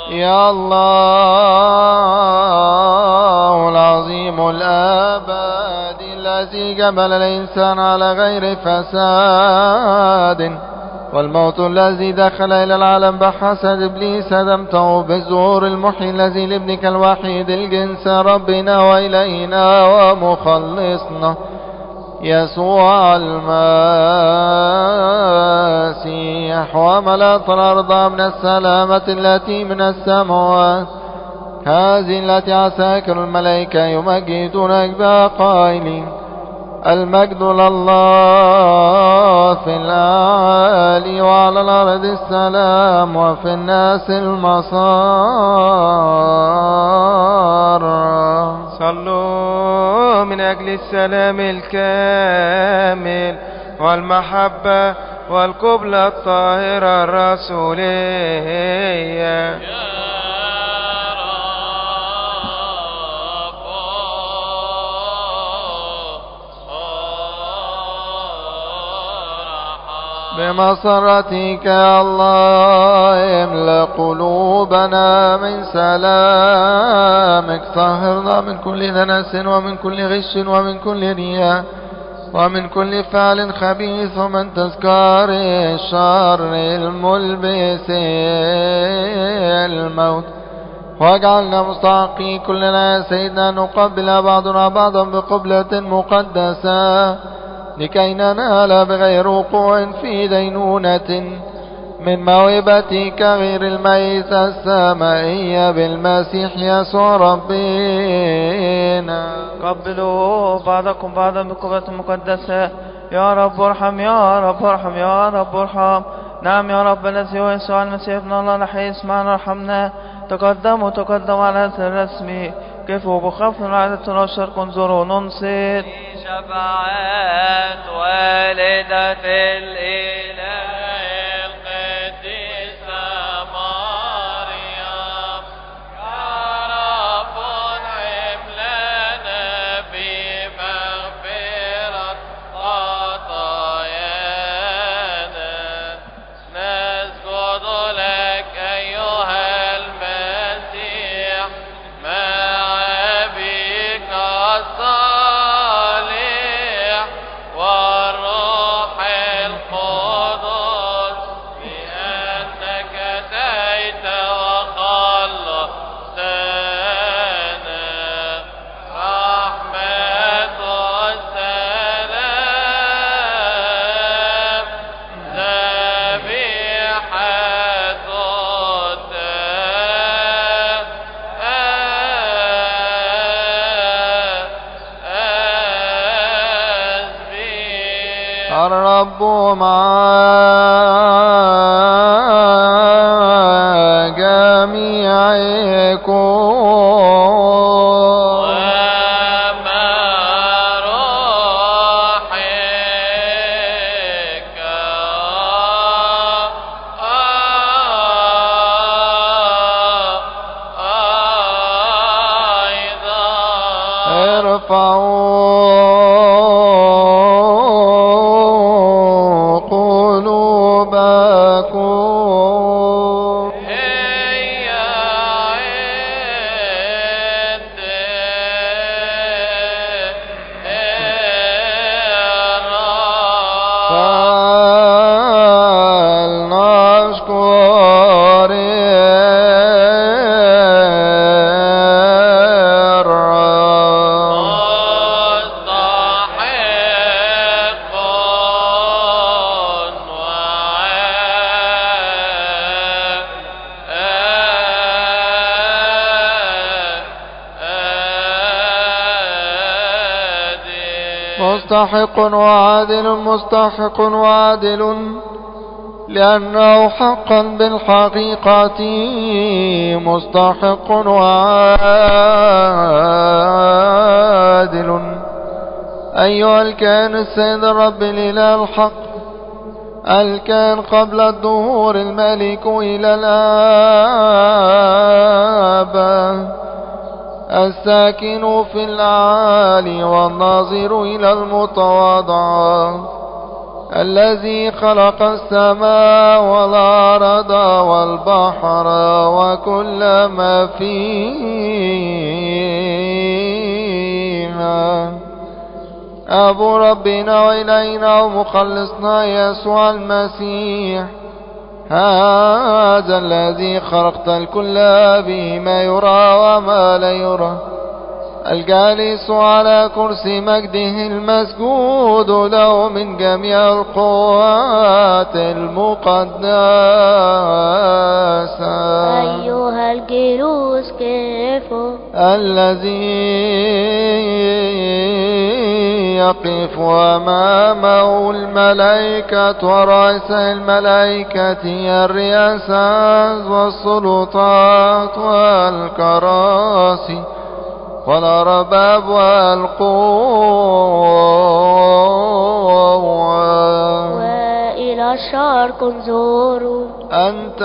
يا الله العظيم الآبادي الذي جبل الإنسان على غير فساد، والموت الذي دخل إلى العالم بحسد إبليس دمته بالظهور المحيي الذي لابنك الوحيد الجنس ربنا وإلهنا ومخلصنا يسوع المسيح، وملأت الأرض من السلامة التي من السماوات، هذه التي عساكر الملائكة يمجدونك بها قائلين: المجد لله في الأعالي، وعلى الأرض السلام، وفي الناس المسار. صلوا من أجل السلام الكامل والمحبة والقبلة الطاهرة الرسولية. بمسرتك يا الله املأ قلوبنا من سلامك، طهرنا من كل دنس ومن كل غش ومن كل رياء ومن كل فعل خبيث ومن تذكار الشر الملبس الموت، واجعلنا مستحقين كلنا يا سيدنا نقبل بعضنا بعضا بقبلة مقدسة، لكي ننال بغير وقوع في دينونة من موهبتك غير الميتة السمائية بالمسيح يسوع ربنا. قبلوا بعضكم بعضا بقبلة مقدسة. يا رب ارحم، يا رب ارحم، يا رب ارحم. نعم يا رب الذي هو يسوع المسيح ابن الله نحيي اسمعنا ارحمنا. تقدموا على هذا الرسم، كفوا بخوف العادة والشرق انظروا ننصت. شفاعة والدة الإله القديسة مريم، يا رب انعم لنا بمغفرة خطايانا، نسجد لك أيها المسيح مع أبيك الصالح والروح القدس، بأنك أتيت وخلصتنا. رحمة والسلام ذبيحة الرب مع جميعكم ومع روحك أيضا. ارفعوا قلوبكم. هي عند فلنشكر الرب. مستحق مستحق وعادل، مستحق وعادل، لأنه حقا بالحقيقة مستحق وعادل. أيها الكائن السيد الرب الإله الحق، الكائن قبل الدهور، الملك إلى الآب، الساكن في الأعالي والناظر إلى المتواضعات، الذي خلق السماء والأرض والبحر وكل ما فيها. أبو ربنا وإلينا ومخلصنا يسوع المسيح، هذا الذي خلقت الكل به ما يرى وما لا يرى، الجالس على كرسي مجده المسجود له من جميع القوات المقدسة. أيها الجلوس كيفه الذي يقف أمامه الملائكة ورؤساء الملائكة الرياسات والسلطات والكراسي والأرباب والقوة. وإلى الشرق انظروا، أنت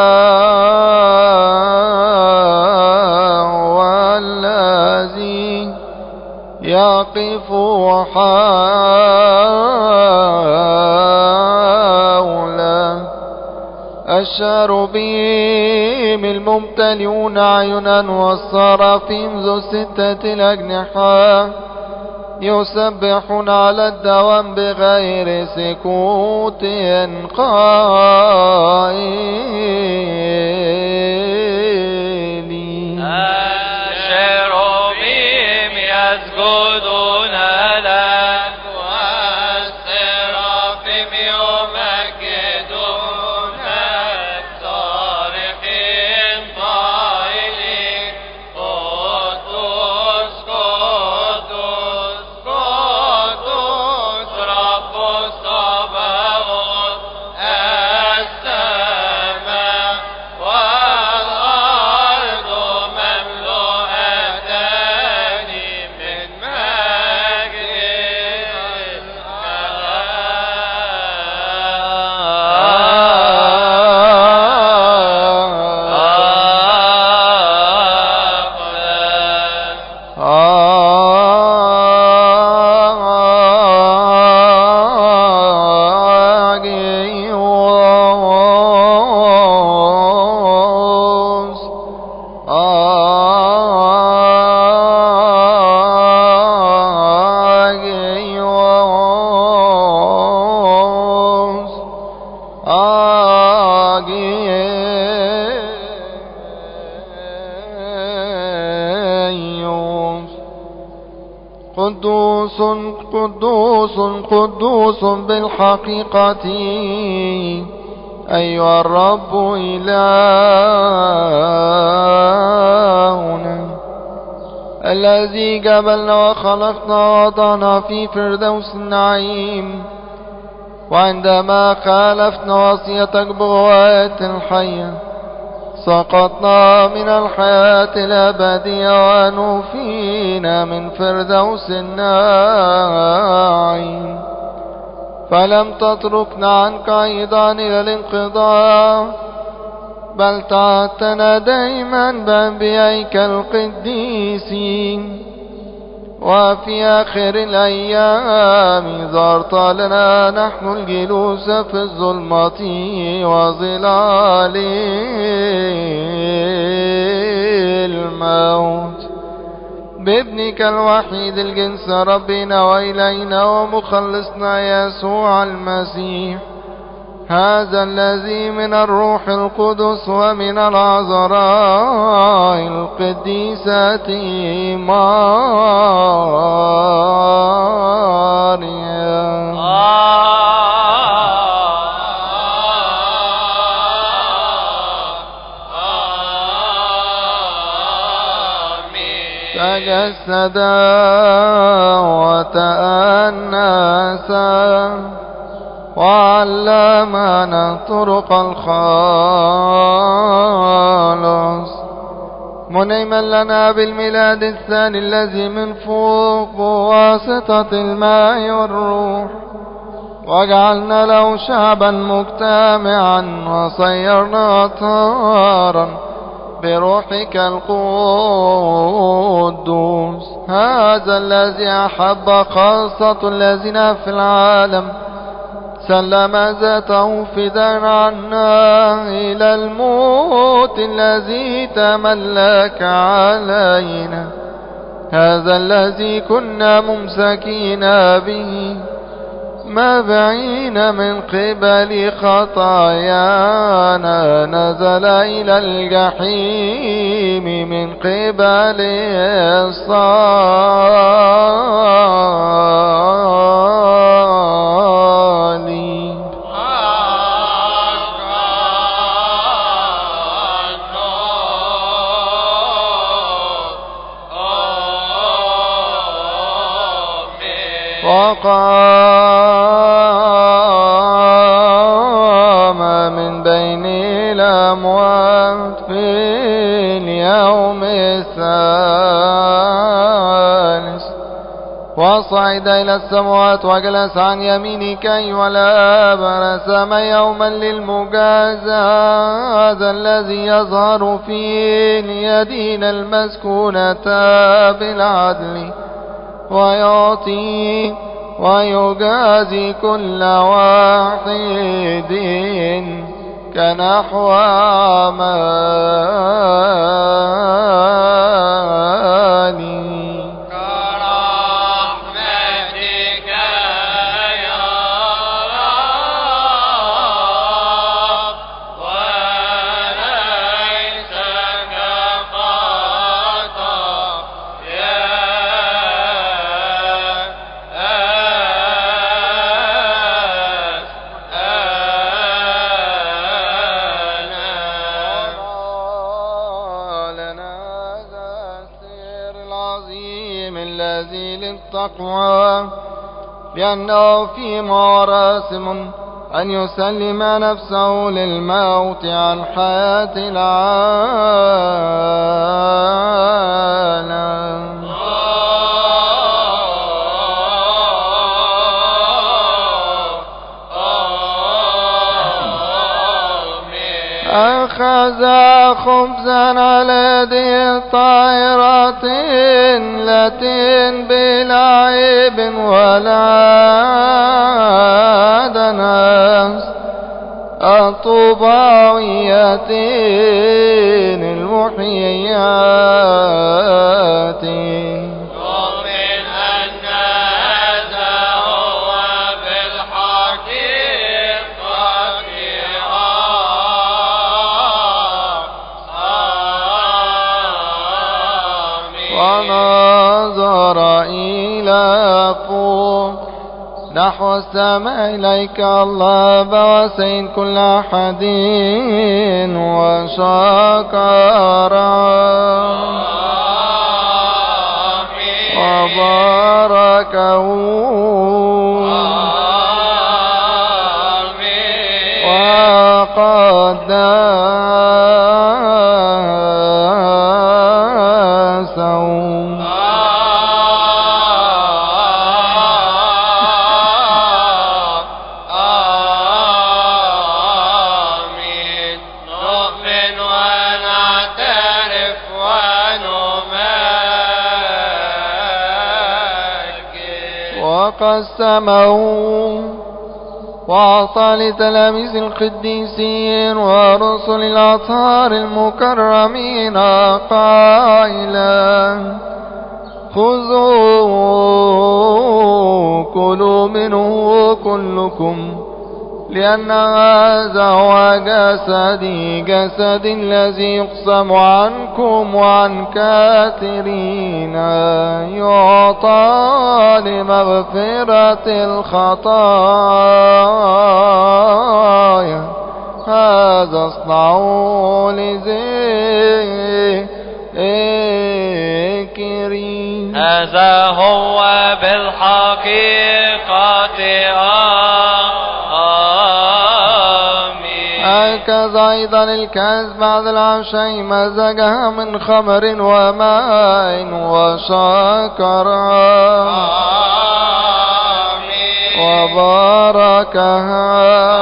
هو الذي يقف حول الشاربيم الممتلئون عينا والصرافيم ذو 6 الأجنحة يسبحون على الدوام بغير سكوت قائلين. الشيروبيم يسجدون لك والسرافيم يمجدونك صارخين قائلين قدوس قدوس قدوس رب الصباوت، السماء والأرض مملوءتان من قدوس قدوس قدوس بالحقيقة أيها الرب إلهنا، الذي جبلنا وخلقنا ووضعنا في فردوس النعيم، وعندما خالفنا وصيتك بغواية الحية سقطنا من الحياة الأبدية ونفينا من فردوس النعيم، فلم تتركنا عنك أيضا إلى الانقضاء، بل تعهدتنا دائما بأنبيائك القديسين، وفي آخر الأيام ظهرت لنا نحن الجلوس في الظلمة وظلال الموت بابنك الوحيد الجنس ربنا وإلينا ومخلصنا يسوع المسيح، هذا الذي من الروح القدس ومن العذراء القديسة مريم. تجسد وتأنس وعلمنا طرق الخلاص، منعما لنا بالميلاد الثاني الذي من فوق بواسطة الماء والروح، وجعلنا له شعبا مجتمعا وصيرنا أطهارا بروحك القدوس، هذا الذي أحب خاصة الذين في العالم سلم ذاته فداء عنا إلى الموت الذي تملك علينا. هذا الذي كنا ممسكين به مبعين من قبل خطايانا نزل إلى الجحيم من قبل الصليب. وقام من بين الأموات في اليوم الثالث وصعد إلى السماوات وجلس عن يمينك أيها الآب رسم يوما للمجازاة هذا الذي يظهر فيه اليدين المسكونة بالعدل ويعطي ويجازي كل واحد كنحو أعماله. كرحمتك يا رب وليس الذي للتقوى لأنه في مراسم أن يسلم نفسه للموت عن حياة العالم. أخذ خبزا على يد طائرة لتين بلا عيب ولا دنس الطباوية المحييات ونظر إلى فوق نحو السماء إليك الله بواسين كل أحد وشكر وباركه وقدسه وقسمه وأعطى لتلاميذ القديسين ورسل الأطهار المكرمين قائلا خذوا كلوا منه كلكم لأن هذا هو جسدي جسد الذي يقسم عنكم وعن كثيرين يعطى لمغفرة الخطايا هذا اصنعوا لذكري. هذا هو بالحقيقة هكذا أيضا الكأس بعد العشاء مزجها من خمر وماء وشكرها وباركها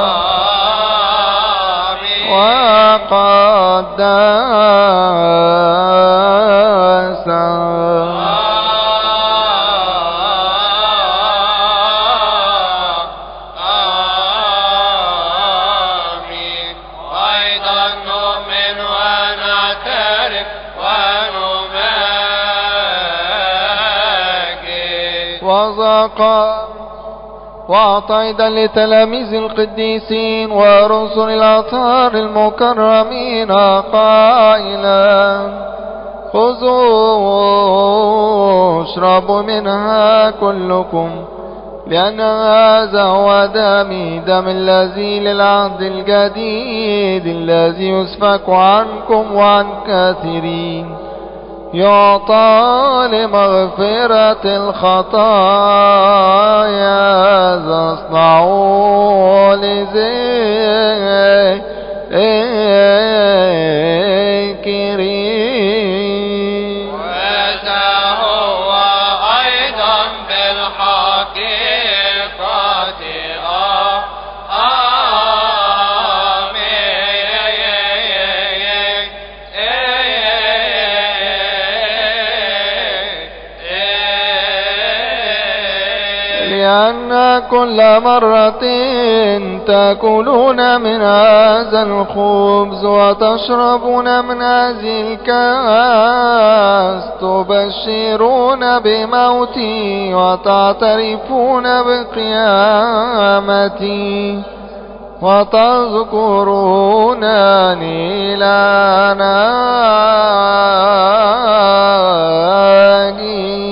وقدسها نؤمن ونعترف ونمجد وأعطى أيضا لتلاميذ القديسين ورسل الأطهار المكرمين قائلا خذوا اشربوا منها كلكم لأن هذا هو دمي دم الذي للعهد الجديد الذي يسفك عنكم وعن كثيرين يعطى لمغفرة الخطايا اصنعوا لذكري. وهذا هو أيضا بالحقيقة لأن كل مرة تأكلون من هذا الخبز وتشربون من هذه الكأس تبشرون بموتي وتعترفون بقيامتي وتذكرونني لا ناجي.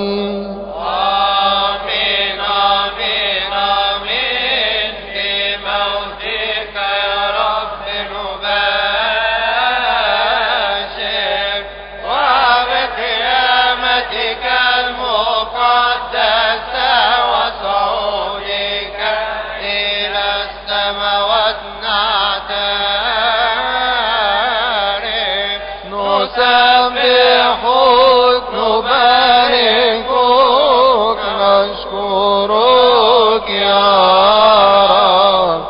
نسبحك نباركك نشكرك يا رب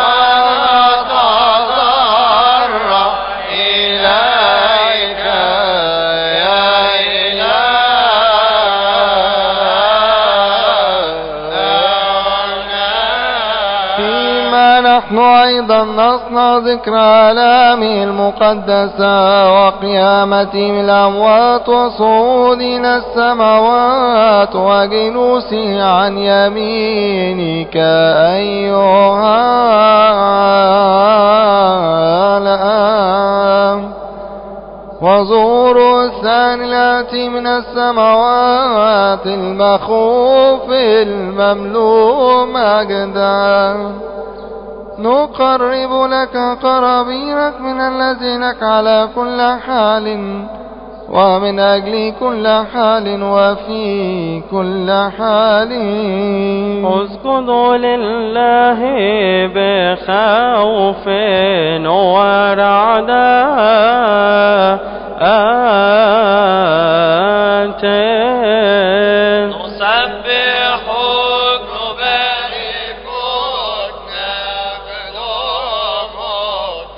ونتضرع إليك يا إلهنا. فيما نحن أيضا نصنع ذكر آلامه المقدسة وقيامته من الأموات وصعوده إلى السماوات وجلوسه عن يمينك أيها الآب وظهور الثاني الآتي من السماوات المخوف المملوء مجدا. نقرب لك قرابينك من الذين لك على كل حال ومن أجل كل حال وفي كل حال. اسجدوا لله بخوف ورعداء نسبحك نباركك نخدمك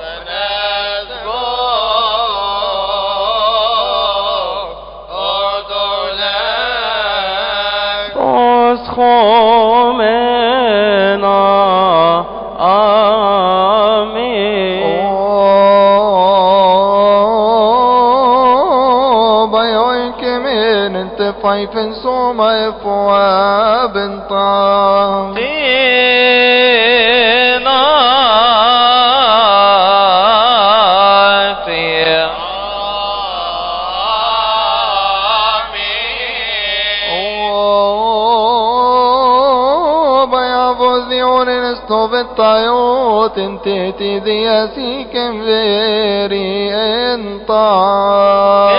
فنذكرك اسخمنا آمين. بيوك من انتفايف سوما افواب طام بالطيوت انتهتي ذياسي كم ذيري انطا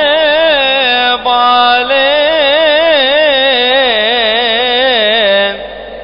بالين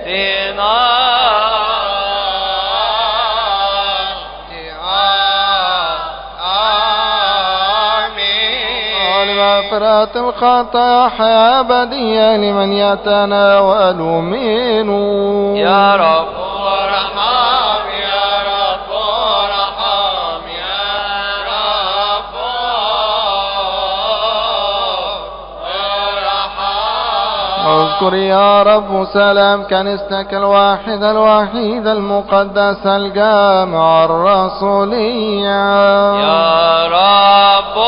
آمين. لمغفرة الخطايا حياة أبدية لمن يتناول منه. يا رب ارحم يا رب ارحم يا رب ارحم. اذكر يا رب سلام كنيستك الوحيدة المقدسة الجامعة الرسولية يا رب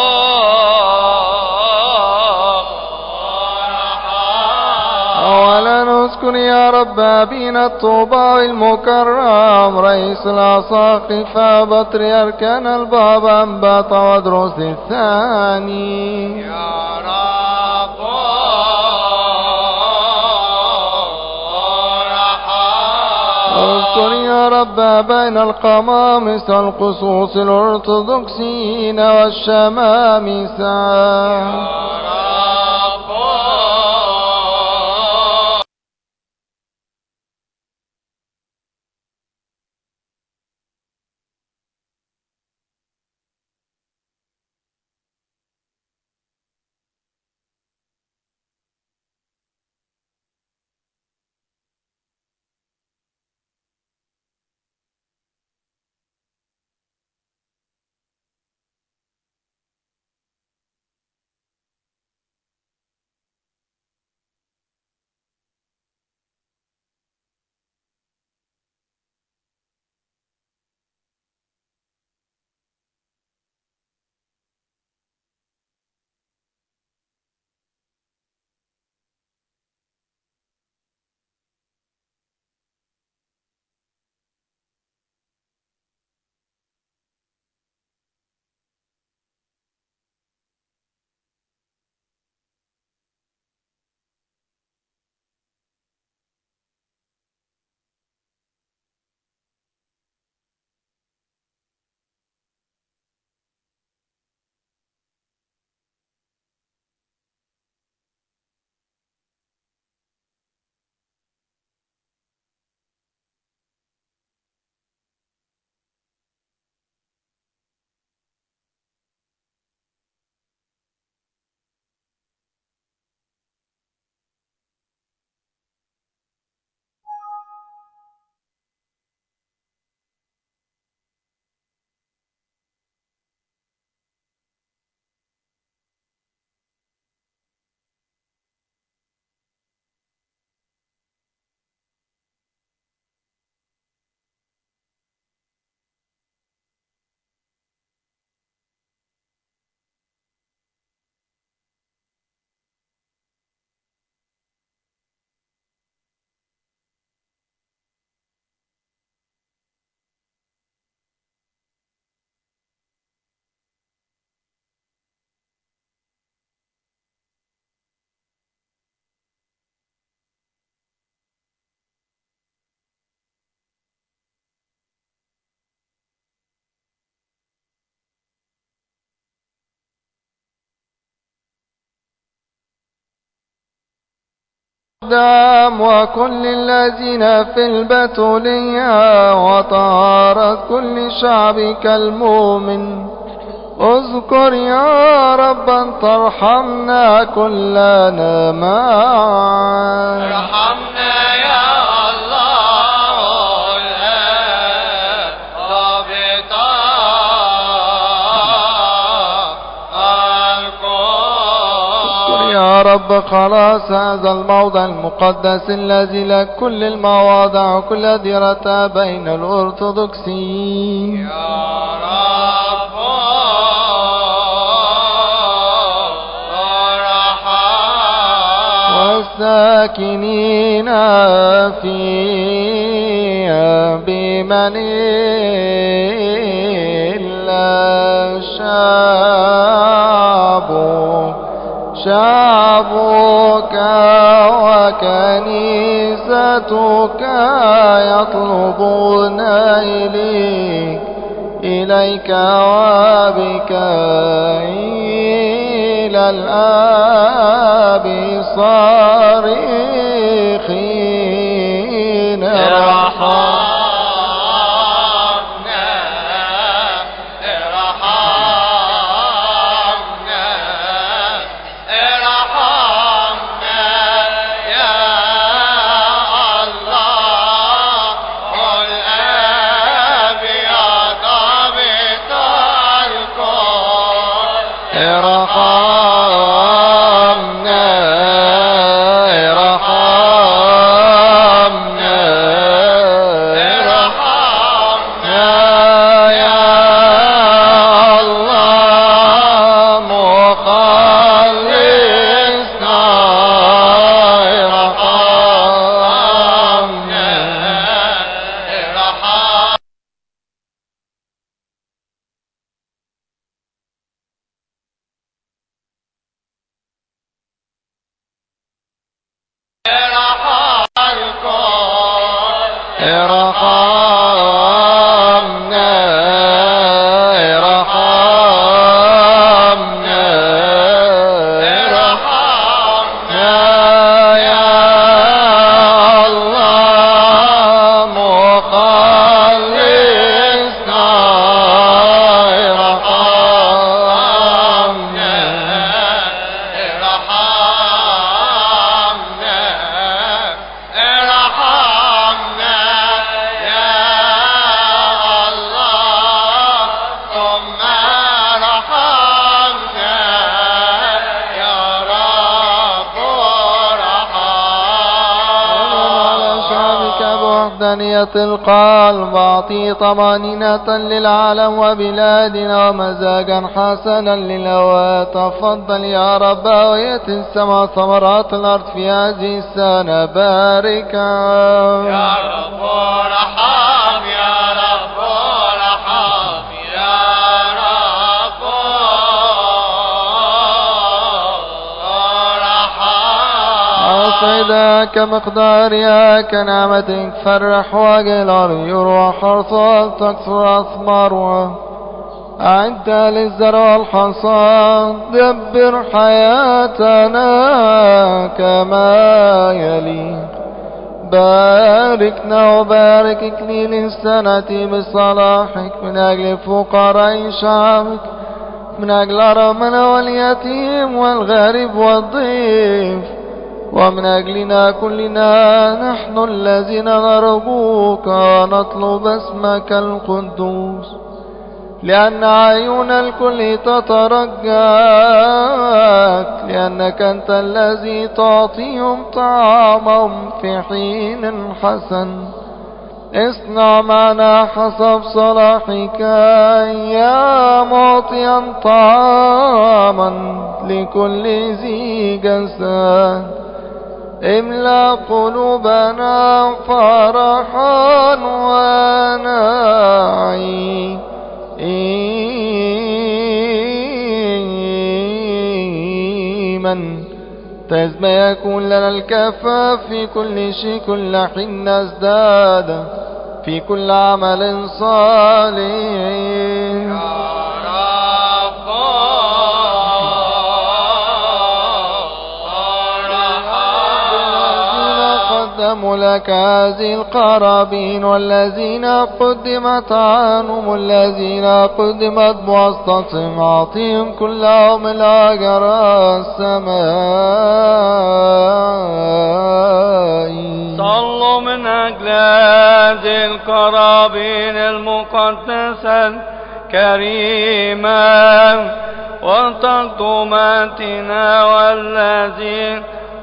أولا اذكر يا رب أبينا الطوباوي المكرم رئيس الأساقفة بطريركنا البابا أنبا تودروس الثاني يا رب اذكر يا رب بين القمامسة القصوص الأرثوذكسيين والشمامسة دام وكل الذين في البتولية وطهارة كل شعبك المؤمن اذكر يا رب أن ترحمنا كلنا معا ارحمنا يا الله الآب ضابطا اذكر يا رب خلاص هذا الموضع المقدس الذي لك كل المواضع وكل ديرة بين الأرثوذكسيين يا رب والساكنين فيها بمن إلا شعبك وكنيستك يطلبون إليك وبك إلى الآب صارخين ارحمنا ارحمنا ارحمنا ارحمنا يا الله مخلصنا ارحمنا ارحمنا يا الله ثم ارحمنا يا رب على شعبك بوحدانية القلب أعطي طمأنينة للعالم وبلادنا ومزاجا حسنا للهواء. تفضل يا رب ويأتي السماء ثمرات الأرض في هذه السنة باركا يا رب ارحم يا رب ارحم يا رب ارحم أصعدا كمقدارها كنعمتك فرح وجه الأرض يروى حرثها تكثر أثمارها. أعد للزرع والحصاد دبر حياتنا كما يلي. باركنا وبارك إكليل السنة بصلاحك من أجل فقراء شعبك من أجل الأرملة واليتيم والغريب والضيف ومن أجلنا كلنا نحن الذين نرجوك ونطلب اسمك القدوس لأن عيون الكل تترجاك لأنك أنت الذي تعطيهم طعامهم في حين حسن. اصنع معنا حسب صلاحك يا معطيا طعاما لكل ذي جسد. املأ قلوبنا فرحا ونعيما تز ما يكون لنا الكفاف في كل شيء كل حين نزداد في كل عمل صالح. قدموا لك هذه القرابين والذين قدمت عنهم الذين قدمت بواسطتهم أعطيهم كلهم الأجر السمائي. صلوا من أجل هذه القرابين المقدسة الكريمة وتقدماتنا والذين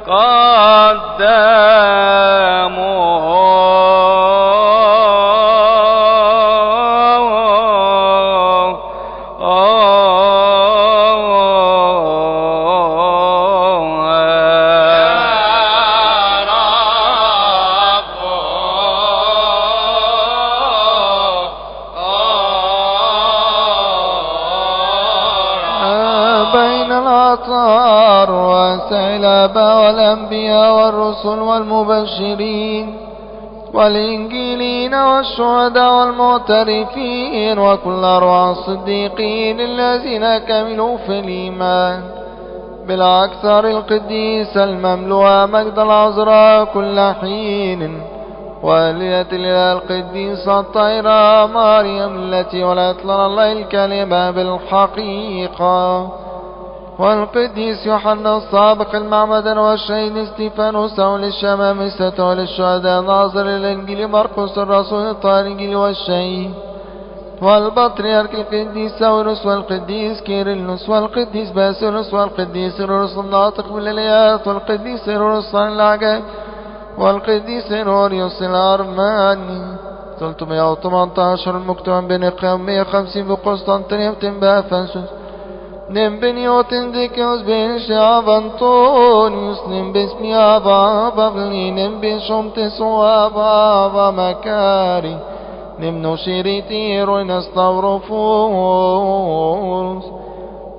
بين الأطهار والسلبة والأنبياء والرسل والمبشرين والإنجيلين والشهداء والمعترفين وكل أرواح الصديقين الذين كملوا في الإيمان بالأكثر القديس المملوءة مجد العذراء كل حين والدة الإله القديسة الطاهرة مريم التي ولدت لنا الله الكلمة بالحقيقة والقديس يوحنا السابق المعمدان والشهيد استيفانوس وللشمامسة وللشهداء ناظر الإنجيل مرقس الرسول الطاهر الإنجيل والشهيد والبطريرك القديس ساويرس والقديس كيرلس والقديس باسيلوس والقديس هيرودس الناطق بالآيات والقديس هيرودس العجائب والقديس هيروريوس الأرماني 318 المكتوب بين 150 بقسطنطينية بأفسس نم بنيوتن ديكيوس بن شعب أنطونيوس نم باسمي أبا بغلي نم بشمتس وأبا مكاري نم نشيريتي روين استورفوس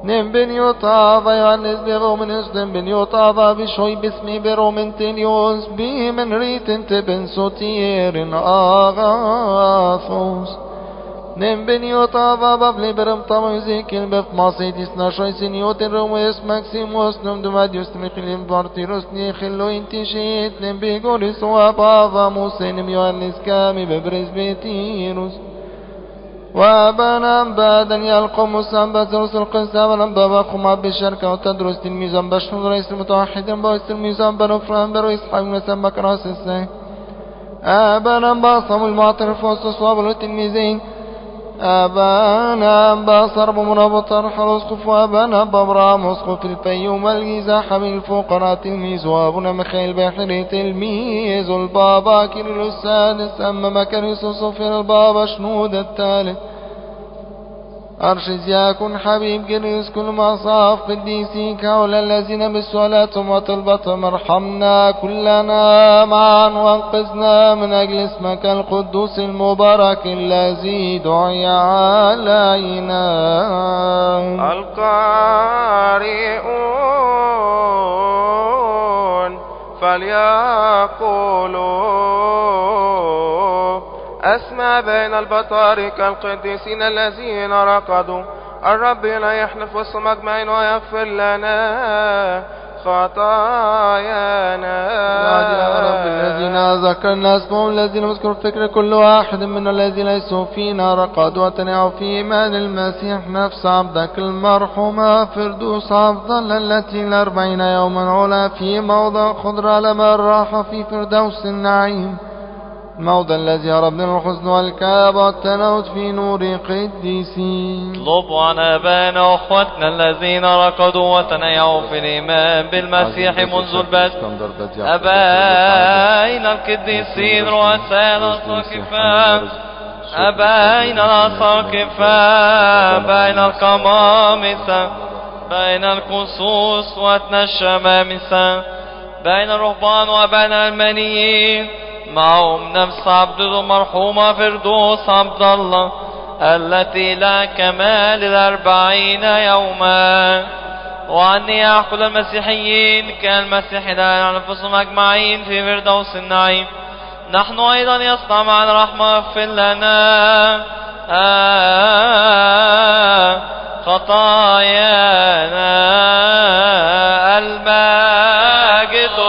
نم بن يطاف يعنس بغومن اسلم بن يطاف بشوي باسمي برومن تليوس بي من ريت انت بن سوتير آغاثوس نم بن يطاف بفلي برم طموزيك البف ماسيتيس نشوي سنيوت الروميس ماكسيموس نم دماديوس تمخلين بارتيروس نيخلو انتشيت نم بيقوليس وابافا موسى نم يوانس كامي ببرز بيتيروس وابانا بعدا يلقوا مسام رسل القسام ولم بقوم بالشركة وتدرس تلميذا بشر رئيس المتوحد بويس تلميذا بنفران برئيس حبيب نسمى كراس السين ابانا باصم المعترف واستصواب التلميذين ابانا باصرب مرابط الحرس خف وابانا بابرام وسقف الفيوم والجيزة حمل الفقراء تلميذ وابونا مخيل بحري تلميذ البابا كيرلو السادس اما مكرس صفر البابا شنود الثالث أرشز يكن حبيب جريس كل مصاف قديسيك هؤلاء الذين بالصلاة وطلبة ارحمنا كلنا معا وانقذنا من أجل اسمك القدوس المبارك الذي دعي علينا. القارئون فليقولوا أسمع بين البطاركة القديسين الذين رقدوا الرب لا يحلف وسط مجمعين ويغفر لنا خطايانا. يا رب الذين ذكرنا اسمهم الذين نذكر فكر كل واحد من الذين ليسوا فينا رقدوا وتنعوا في إيمان المسيح نفس عبدك المرحومة فردوس أفضل التي 40 يوما علا في موضع خضرة لما الراحة في فردوس النعيم الموضع الذي هربنا الحزن والكآبة والتناوت في نور قديسين. اطلبوا عن آبائنا وأخواتنا الذين ركضوا وتنيعوا في الإيمان بالمسيح منذ البدء أبائنا القديسين رؤساء الأساقفة أبائنا الأساقفة أبائنا القمامسة بين القصوص وأتنا الشمامسة بين الرهبان وأبائنا المنيين معهم نفس عبد المرحومة فردوس عبد الله التي لا كمال 40 يوما. وعني يا كل المسيحيين كالمسيح لا أنفسهم أجمعين في فردوس النعيم. نحن أيضا يصنع معنا رحمة اغفر لنا خطايانا الماجد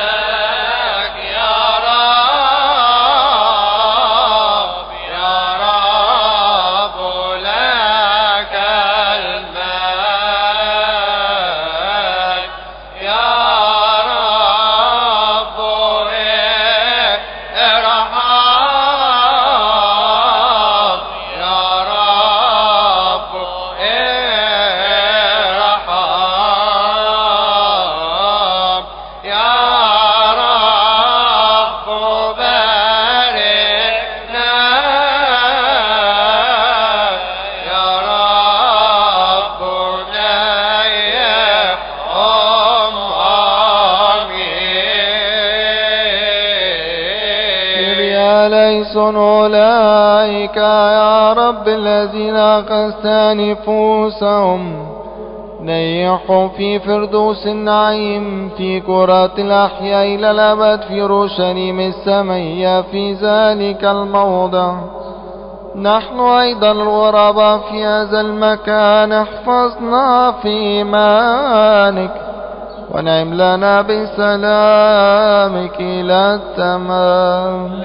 أولئك يا رب الذين أخذت نفوسهم نيحوا في فردوس النعيم في كرات الأحياء إلى الأبد في اورشليم السمية في ذلك الموضع. نحن أيضا الغرباء في هذا المكان احفظنا في إيمانك ونعم لنا بسلامك إلى التمام.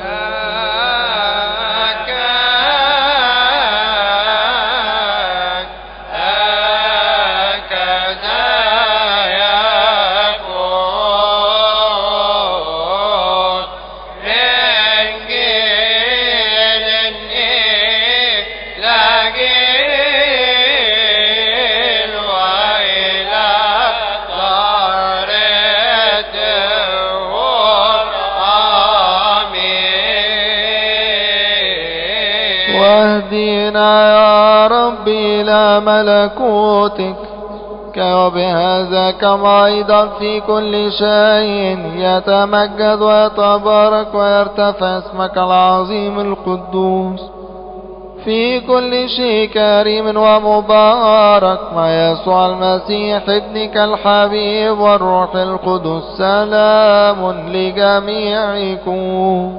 واهدنا يا رب إلى ملكوتك وبهذا كما أيضا في كل شيء يتمجد ويتبارك ويرتفع اسمك العظيم القدوس في كل شيء كريم ومبارك مع يسوع المسيح ابنك الحبيب والروح القدس سلام لجميعكم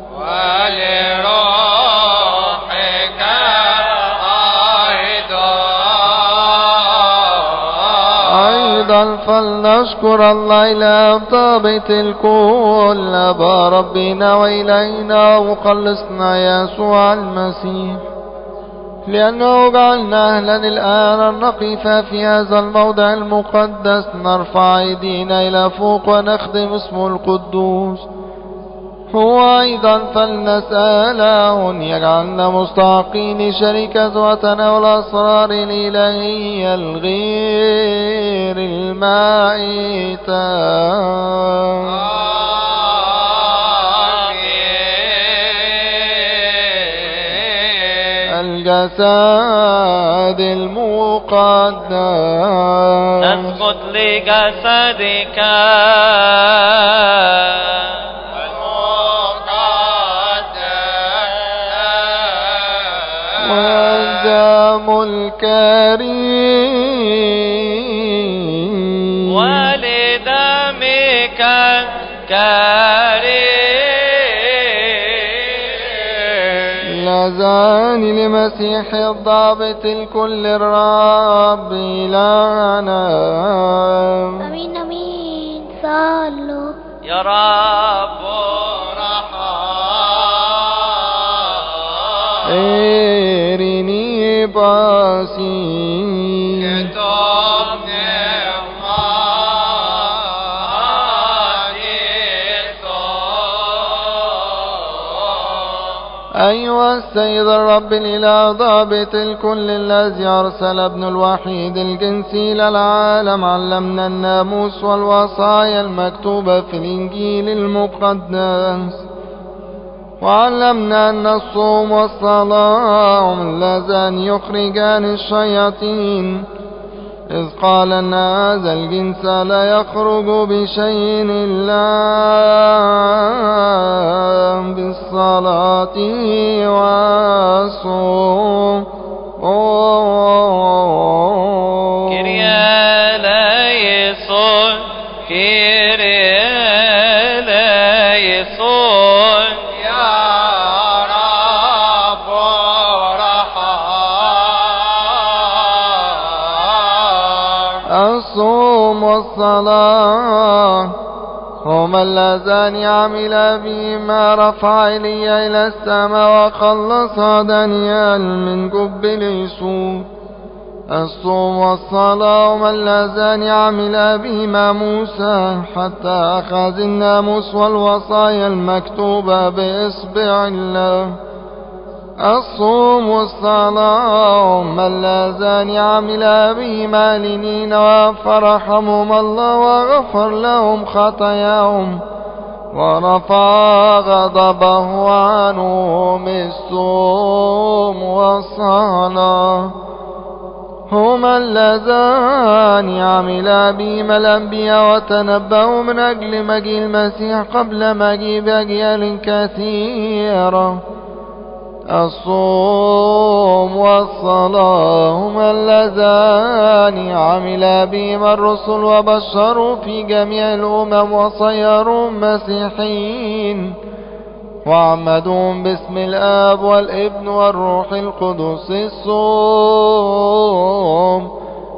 ولروحك أيضا فلنشكر الله إلى ضابط الكل أبا ربنا وإلينا ومخلصنا يسوع المسيح، لأنه جعلنا أهلا الآن أن نقف في هذا الموضع المقدس نرفع أيدينا إلى فوق ونخدم اسمه القدوس. هو أيضا فلنسأله أن يجعلنا مستحقين لشركة وتناول الأسرار الإلهية الغير المائتة الجسد المقدس. نسجد لجسدك والدم الكريم ولدمك كريم لذان لمسيح الضابط الكل الرب إلهنا. امين امين. صلوا يا رب إيريني باسي أيها السيد الرب الإله ضابط الكل الذي أرسل ابن الوحيد الجنسي للعالم علمنا الناموس والوصايا المكتوبة في الإنجيل المقدس، وعلمنا أن الصوم والصلاة اللذان يخرجان الشياطين، إذ قال أن هذا الجنس لا يخرج بشيء إلا بالصلاة والصوم. كيريا ليسون كيريا ليسون الصوم والصلاة هما اللذان عمل بهما رفع إلي إلى السماء وخلص دانيال من جب الأسود. الصوم والصلاة هما اللذان عمل بهما موسى حتى أخذ الناموس والوصايا المكتوبة بإصبع الله. الصوم والصلاة هما اللذان عمل بهما لنين وفرحهم الله وغفر لهم خطاياهم ورفع غضبه عنهم. الصوم والصلاة هما اللذان عمل بهما الأنبياء وتنبأوا من أجل مجيء المسيح قبل مجيء أجيال كثيرة. الصوم والصلاة هما اللذان عمل بهما الرسل وبشروا في جميع الأمم وصيروا مسيحيين وعمدوهم باسم الآب والابن والروح القدس. الصوم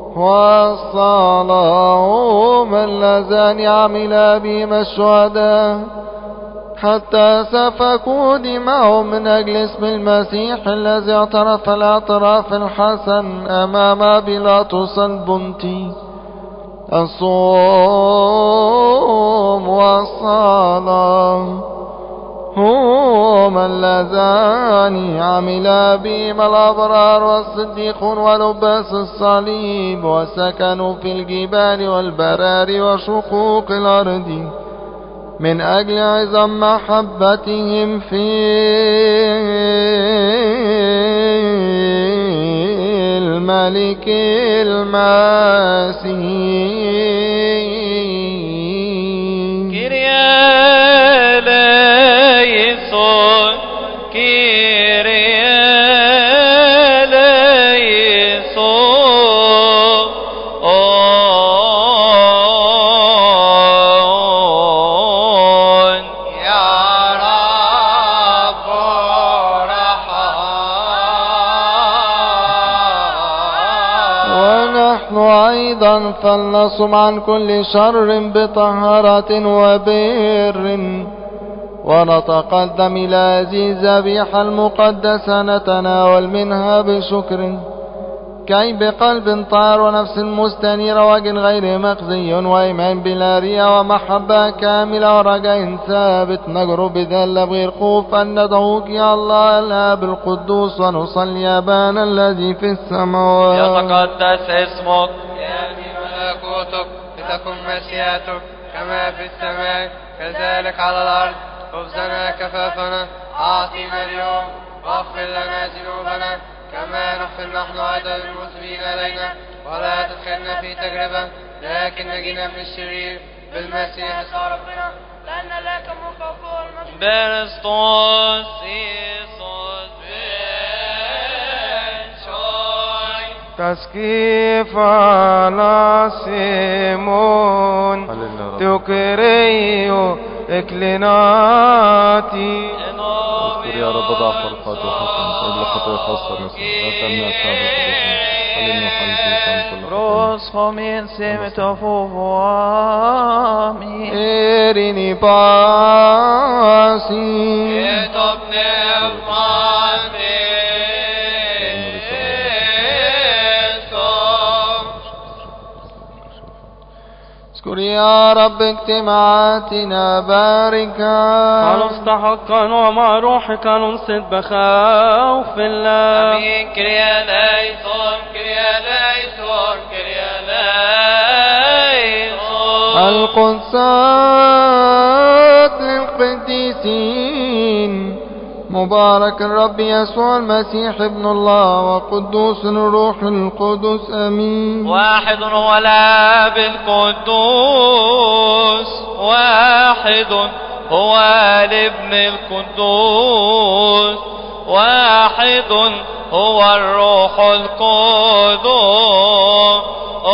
والصلاة هما اللذان عمل بهما الشهداء حتى سفكوا دماءهم من أجل اسم المسيح الذي اعترف الاعتراف الحسن أمام بيلاطس البنطي. الصوم والصلاة هما اللذان عمل بهما الأبرار والصديقون ولباس الصليب وسكنوا في الجبال والبراري وشقوق الأرض من أجل عظم محبتهم في الملك المسيح. كيريا ليسون كيريا نحن أيضا فلنصم عن كل شر بطهارة وبر، ونتقدم إلى هذه الذبيحة المقدسة نتناول منها بشكر، كي بقلب طاهر ونفس مستنيرة وجه غير مخزي وإيمان بلا رياء ومحبة كاملة ورجاء ثابت نجر بذل بغير خوف أن ندعوك يا الله الآب القدوس ونصلي أبانا الذي في السماوات. يتقدس اسمك، يأتي ملكوتك، لتكن مشيئتك كما في السماء كذلك على الأرض. خبزنا كفافنا أعطينا اليوم، واغفر لنا ذنوبنا كما نغفر نحن أيضا المذنبين إلينا، ولا تدخلنا في تجربة لكن نجينا من الشرير بالمسيح يسوع ربنا، لأن لك الملك والقوة والمجد. Berestos Iisus تسكيف على سيمون تكريو اكليناتي. اذكر يا رب ضعف الخطيئة حسن قبل خطيئة خاصة مثل لا تمنع شعب القدوسين خلينا وخلينا كل Ros homin semitofuami إيريني باسي اذكر يا رب اجتماعاتنا باركا مستحقا ومع روحك ننصت بخوف الله. آمين. كريا ليسون كريا ليسون كريا ليسون. القدسات للقديسين مبارك الرب يسوع المسيح ابن الله وقدوس الروح القدس امين. واحد هو الآب القدوس، واحد هو الابن القدوس، واحد هو الروح القدوس.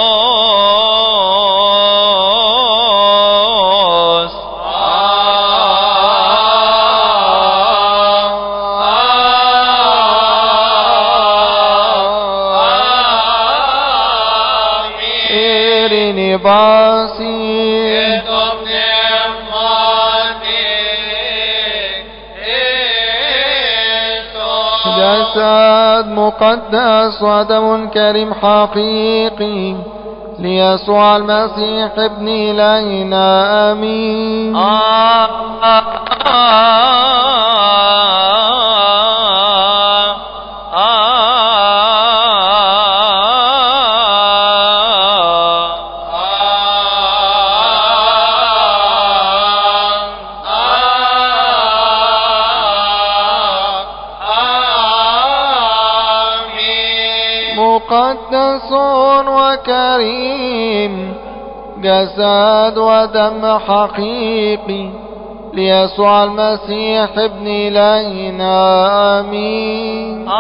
إيريني باسي جسد مقدس ودم كريم حقيقي ليسوع المسيح ابن إلهنا آمين. مقدس وكريم جسد ودم حقيقي ليسوع المسيح ابن إلهنا آمين.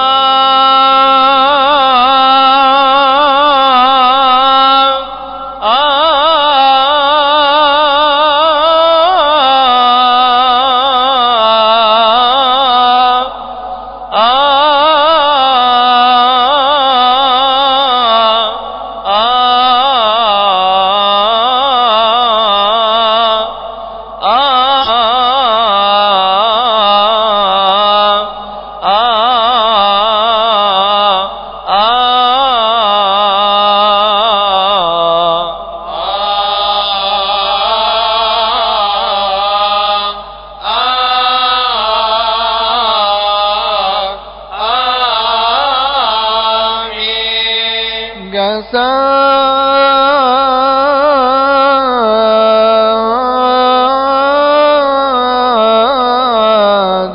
جسد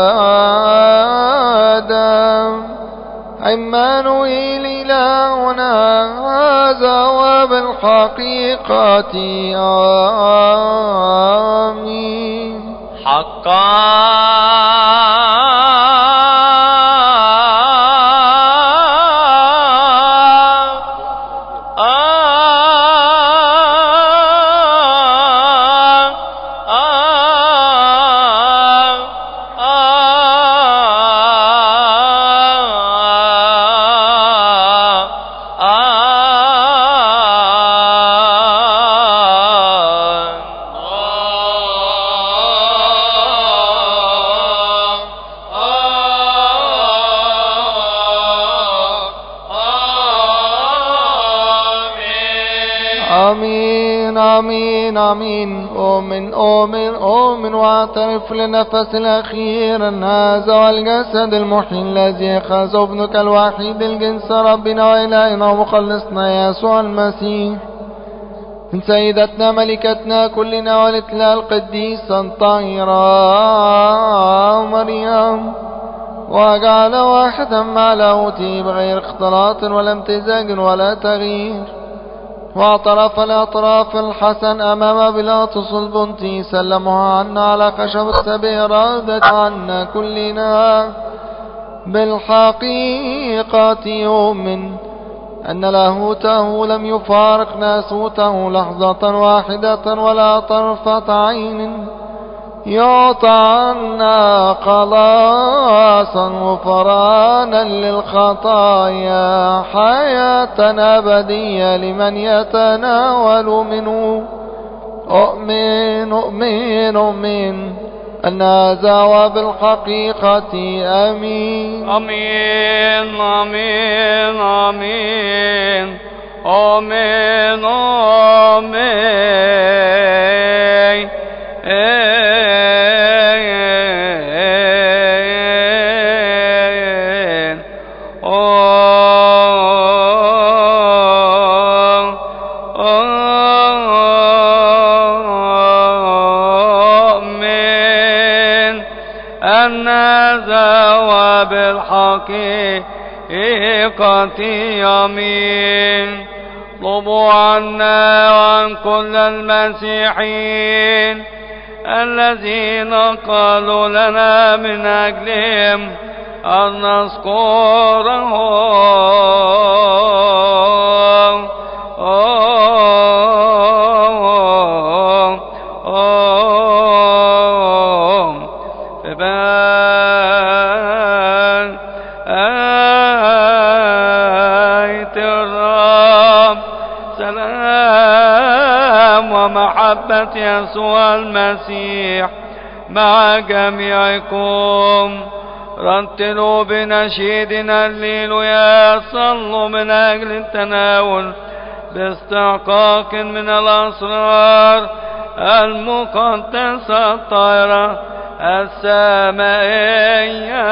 ودم عمانوئيل إلهنا هذا وبالحقيقة آمين. حقا آمين آمين آمين. أؤمن أؤمن أؤمن وأعترف للنفس الأخير أن هذا هو الجسد المحيي الذي أخذ ابنك الوحيد الجنس ربنا وإلهنا ومخلصنا يسوع المسيح من سيدتنا ملكتنا كلنا ولتلا القديسة الطاهرة مريم، وجعل واحدا مع لاهوته بغير اختلاط ولا امتزاج ولا تغيير، واعترف الاعتراف الحسن أمام بيلاطس البنطي سلمها عنا على خشبة بإرادة عنا كلنا. بالحقيقة يؤمن أن لاهوته لم يفارق ناسوته لحظة واحدة ولا طرفة عين، يعطى عنا خلاصا غفرانا للخطايا حياة أبدية لمن يتناول منه. أؤمن أؤمن أؤمن أن هذا وبالحقيقة آمين آمين آمين آمين آمين آمين. بالحقيقة آمين. اطلبوا عنا وعن كل المسيحيين الذين قالوا لنا من أجلهم أن نذكرهم ومحبة يسوع المسيح مع جميعكم. رتلوا بنشيدنا الليلويا، صلوا من أجل التناول باستحقاق من الأسرار المقدسة الطاهرة السمائية.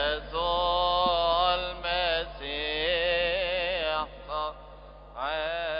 المسيح